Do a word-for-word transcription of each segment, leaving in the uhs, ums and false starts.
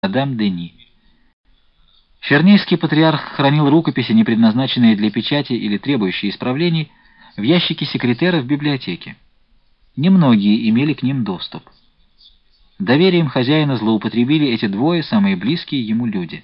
мадам Дени. Фернейский патриарх хранил рукописи, не предназначенные для печати или требующие исправлений, в ящике секретера в библиотеке. Немногие имели к ним доступ. Доверием хозяина злоупотребили эти двое, самые близкие ему люди.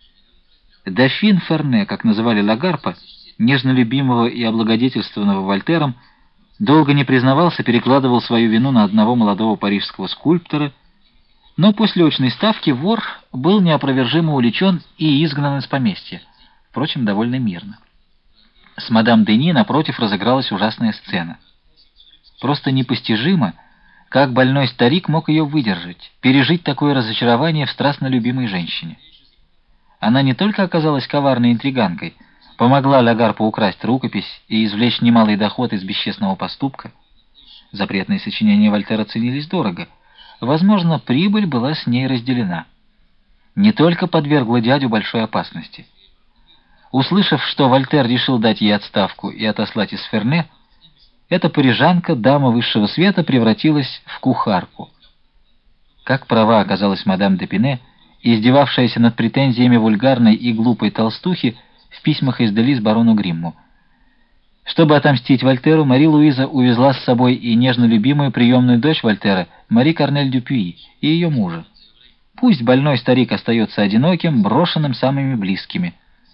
Дофин Ферне, как называли Лагарпа, нежно любимого и облагодетельствованного Вольтером, долго не признавался, перекладывал свою вину на одного молодого парижского скульптора, но после очной ставки вор был неопровержимо уличен и изгнан из поместья, впрочем, довольно мирно. С мадам Дени, напротив, разыгралась ужасная сцена. Просто непостижимо, как больной старик мог ее выдержать, пережить такое разочарование в страстно любимой женщине. Она не только оказалась коварной интриганкой, помогла Лагарпу украсть рукопись и извлечь немалый доход из бесчестного поступка. Запретные сочинения Вольтера ценились дорого. Возможно, прибыль была с ней разделена. Не только подвергла дядю большой опасности. Услышав, что Вольтер решил дать ей отставку и отослать из Ферне, эта парижанка, дама высшего света, превратилась в кухарку. Как права оказалась мадам Депине, издевавшаяся над претензиями вульгарной и глупой толстухи в письмах из Делис барону Гримму. Чтобы отомстить Вольтеру, Мари-Луиза увезла с собой и нежно любимую приемную дочь Вольтера, Мари Корнель Дюпюи, и ее мужа. Пусть больной старик остается одиноким, брошенным самыми близкими.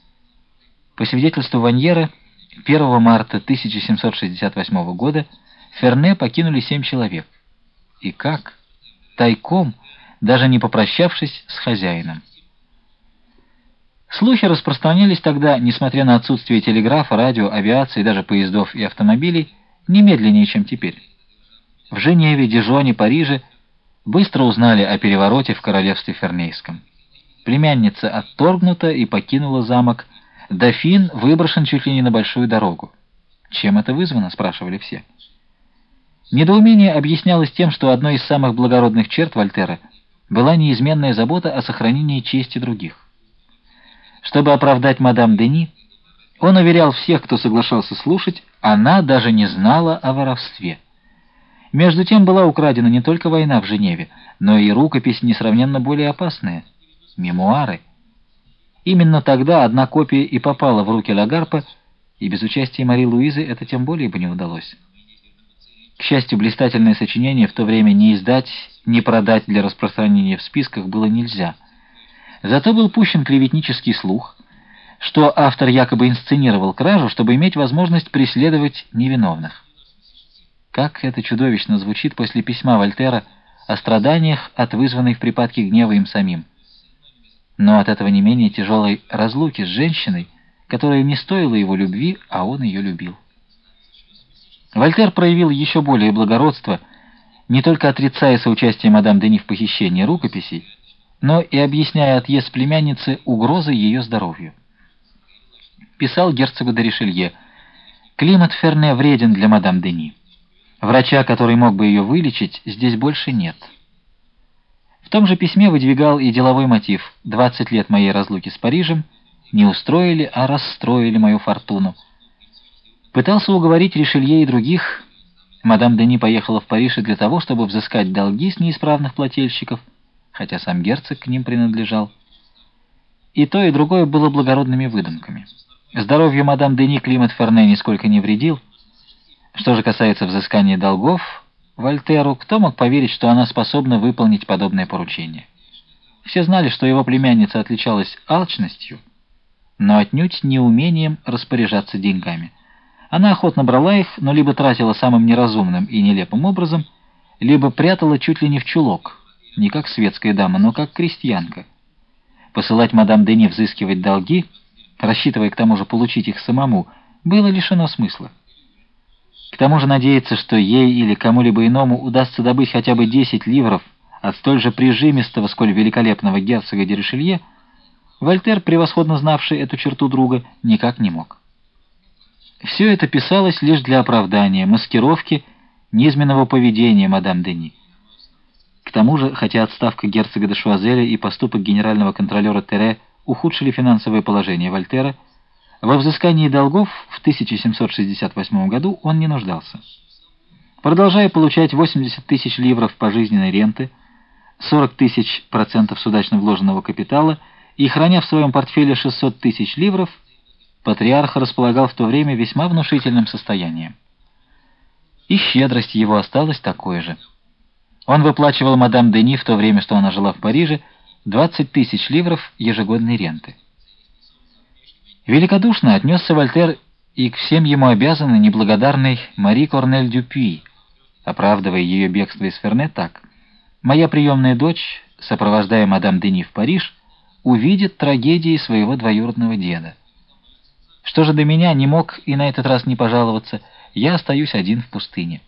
По свидетельству Ваньера, первого марта тысяча семьсот шестьдесят восьмого года Ферне покинули семь человек. И как? Тайком, даже не попрощавшись с хозяином. Слухи распространились тогда, несмотря на отсутствие телеграфа, радио, авиации, даже поездов и автомобилей, немедленнее, чем теперь. В Женеве, Дижоне, Париже быстро узнали о перевороте в королевстве Фернейском. Племянница отторгнута и покинула замок, дофин выброшен чуть ли не на большую дорогу. Чем это вызвано, спрашивали все. Недоумение объяснялось тем, что одной из самых благородных черт Вольтера была неизменная забота о сохранении чести других. Чтобы оправдать мадам Дени, он уверял всех, кто соглашался слушать, она даже не знала о воровстве. Между тем была украдена не только война в Женеве, но и рукопись несравненно более опасная — мемуары. Именно тогда одна копия и попала в руки Лагарпа, и без участия Мари-Луизы это тем более бы не удалось. К счастью, блистательное сочинение в то время ни издать, ни продать для распространения в списках было нельзя. Зато был пущен клеветнический слух, что автор якобы инсценировал кражу, чтобы иметь возможность преследовать невиновных. Как это чудовищно звучит после письма Вольтера о страданиях от вызванной в припадке гнева им самим. Но от этого не менее тяжелой разлуки с женщиной, которая не стоила его любви, а он ее любил. Вольтер проявил еще более благородство, не только отрицая соучастие мадам Дени в похищении рукописей, но и объясняя отъезд племянницы угрозой ее здоровью. Писал герцогу де Ришелье: «Климат Ферне вреден для мадам Дени. Врача, который мог бы ее вылечить, здесь больше нет». В том же письме выдвигал и деловой мотив: «Двадцать лет моей разлуки с Парижем не устроили, а расстроили мою фортуну». Пытался уговорить Ришелье и других. Мадам Дени поехала в Париж и для того, чтобы взыскать долги с неисправных плательщиков, хотя сам герцог к ним принадлежал. И то, и другое было благородными выдумками. Здоровью мадам Дени климат Ферне нисколько не вредил. Что же касается взыскания долгов Вольтеру, кто мог поверить, что она способна выполнить подобное поручение? Все знали, что его племянница отличалась алчностью, но отнюдь не умением распоряжаться деньгами. Она охотно брала их, но либо тратила самым неразумным и нелепым образом, либо прятала чуть ли не в чулок, не как светская дама, но как крестьянка. Посылать мадам Дени взыскивать долги, рассчитывая к тому же получить их самому, было лишено смысла. К тому же надеяться, что ей или кому-либо иному удастся добыть хотя бы десять ливров от столь же прижимистого, сколь великолепного герцога де Ришелье, Вольтер, превосходно знавший эту черту друга, никак не мог. Все это писалось лишь для оправдания, маскировки низменного поведения мадам Дени. К тому же, хотя отставка герцога де Шуазеля и поступок генерального контролера Тере ухудшили финансовое положение Вольтера, во взыскании долгов в тысяча семьсот шестьдесят восьмом году он не нуждался. Продолжая получать восемьдесят тысяч ливров пожизненной ренты, сорок тысяч процентов с удачно вложенного капитала и храня в своем портфеле шестьсот тысяч ливров, патриарх располагал в то время весьма внушительным состоянием. И щедрость его осталась такой же. Он выплачивал мадам Дени в то время, что она жила в Париже, двадцать тысяч ливров ежегодной ренты. Великодушно отнесся Вольтер и к всем ему обязанной неблагодарной Мари Корнель Дюпюи, оправдывая ее бегство из Ферне так: «Моя приемная дочь, сопровождая мадам Дени в Париж, увидит трагедии своего двоюродного деда. Что же до меня, не мог и на этот раз не пожаловаться, я остаюсь один в пустыне».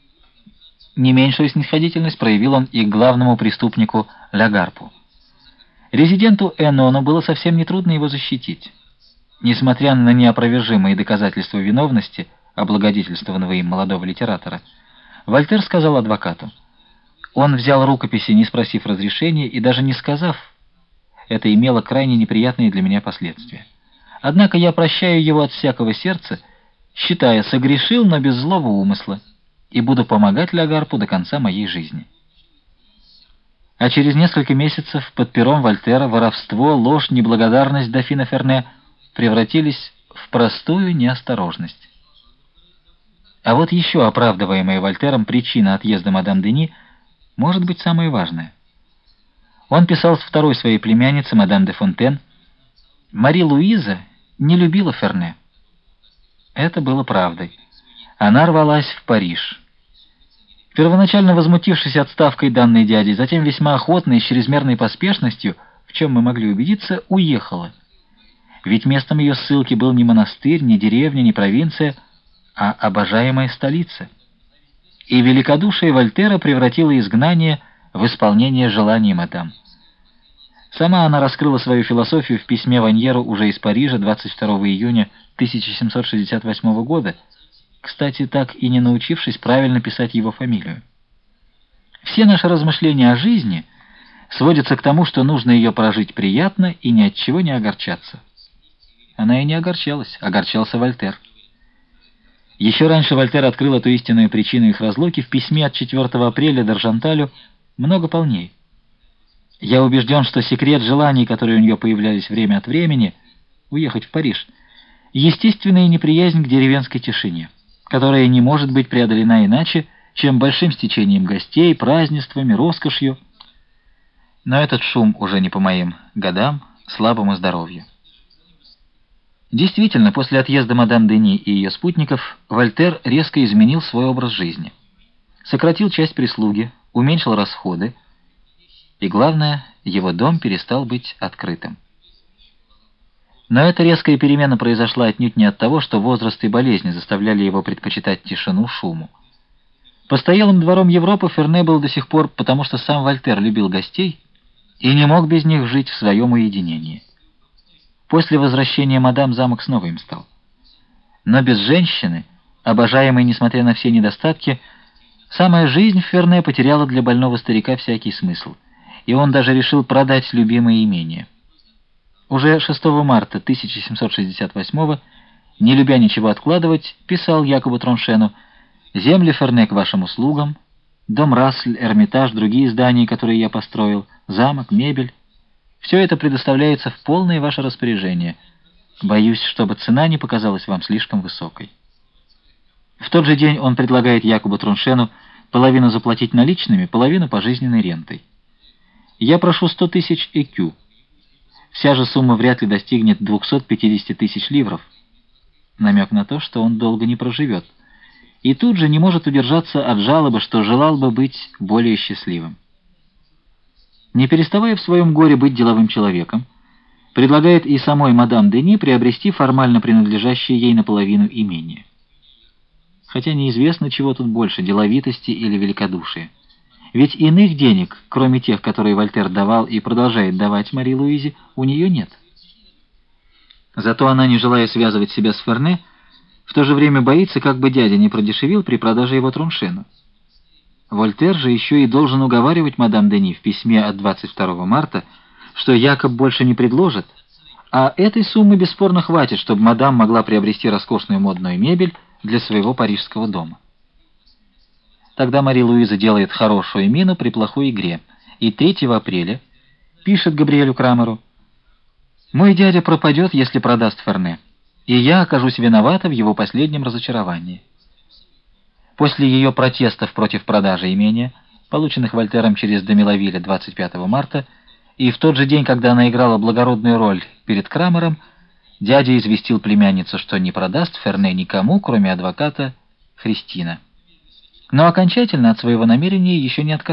Не меньшую снисходительность проявил он и к главному преступнику Лагарпу. Резиденту Энону было совсем нетрудно его защитить. Несмотря на неопровержимые доказательства виновности облагодетельствованного им молодого литератора, Вольтер сказал адвокату: «Он взял рукописи, не спросив разрешения и даже не сказав. Это имело крайне неприятные для меня последствия. Однако я прощаю его от всякого сердца, считая, согрешил, но без злого умысла, и буду помогать Лагарпу до конца моей жизни». А через несколько месяцев под пером Вольтера воровство, ложь, неблагодарность дофина Ферне превратились в простую неосторожность. А вот еще оправдываемая Вольтером причина отъезда мадам Дени может быть самая важная. Он писал с второй своей племянницы, мадам де Фонтен: «Мари Луиза не любила Ферне». Это было правдой. Она рвалась в Париж. Первоначально возмутившись отставкой данной дяди, затем весьма охотно и с чрезмерной поспешностью, в чем мы могли убедиться, уехала. Ведь местом ее ссылки был не монастырь, не деревня, не провинция, а обожаемая столица. И великодушие Вольтера превратило изгнание в исполнение желаний мадам. Сама она раскрыла свою философию в письме Ваньеру уже из Парижа двадцать второго июня тысяча семьсот шестьдесят восьмого года, кстати, так и не научившись правильно писать его фамилию. Все наши размышления о жизни сводятся к тому, что нужно ее прожить приятно и ни от чего не огорчаться. Она и не огорчалась, огорчался Вольтер. Еще раньше Вольтер открыл эту истинную причину их разлуки в письме от четвёртого апреля Д'Аржанталю много полней. «Я убежден, что секрет желаний, которые у нее появлялись время от времени, уехать в Париж, естественная неприязнь к деревенской тишине, которая не может быть преодолена иначе, чем большим стечением гостей, празднествами, роскошью. Но этот шум уже не по моим годам, слабому здоровью». Действительно, после отъезда мадам Дени и ее спутников Вольтер резко изменил свой образ жизни. Сократил часть прислуги, уменьшил расходы, и, главное, его дом перестал быть открытым. Но эта резкая перемена произошла отнюдь не от того, что возраст и болезни заставляли его предпочитать тишину шуму. Постоялым двором Европы Ферне был до сих пор, потому что сам Вольтер любил гостей и не мог без них жить в своем уединении. После возвращения мадам замок снова им стал. Но без женщины, обожаемой несмотря на все недостатки, самая жизнь в Ферне потеряла для больного старика всякий смысл, и он даже решил продать любимое имение. Уже шестого марта тысяча семьсот шестьдесят восьмого, не любя ничего откладывать, писал Якобу Троншену: «Земли Ферне к вашим услугам, дом Рассель, Эрмитаж, другие здания, которые я построил, замок, мебель. Все это предоставляется в полное ваше распоряжение. Боюсь, чтобы цена не показалась вам слишком высокой». В тот же день он предлагает Якобу Троншену половину заплатить наличными, половину пожизненной рентой. «Я прошу сто тысяч экю. Вся же сумма вряд ли достигнет двухсот пятидесяти тысяч ливров». Намек на то, что он долго не проживет. И тут же не может удержаться от жалобы, что желал бы быть более счастливым. Не переставая в своем горе быть деловым человеком, предлагает и самой мадам Дени приобрести формально принадлежащее ей наполовину имение. Хотя неизвестно, чего тут больше, деловитости или великодушия. Ведь иных денег, кроме тех, которые Вольтер давал и продолжает давать Мари Луизе, у нее нет. Зато она, не желая связывать себя с Ферне, в то же время боится, как бы дядя не продешевил при продаже его Троншену. Вольтер же еще и должен уговаривать мадам Дени в письме от двадцать второго марта, что Якоб больше не предложит, а этой суммы бесспорно хватит, чтобы мадам могла приобрести роскошную модную мебель для своего парижского дома. Тогда Мари Луиза делает хорошую мину при плохой игре и третьего апреля пишет Габриэлю Крамеру: «Мой дядя пропадет, если продаст Ферне, и я окажусь виновата в его последнем разочаровании». После ее протестов против продажи имения, полученных Вольтером через Демилавиля двадцать пятого марта, и в тот же день, когда она играла благородную роль перед Крамером, дядя известил племянницу, что не продаст Ферне никому, кроме адвоката Христина. Но окончательно от своего намерения еще не отказался.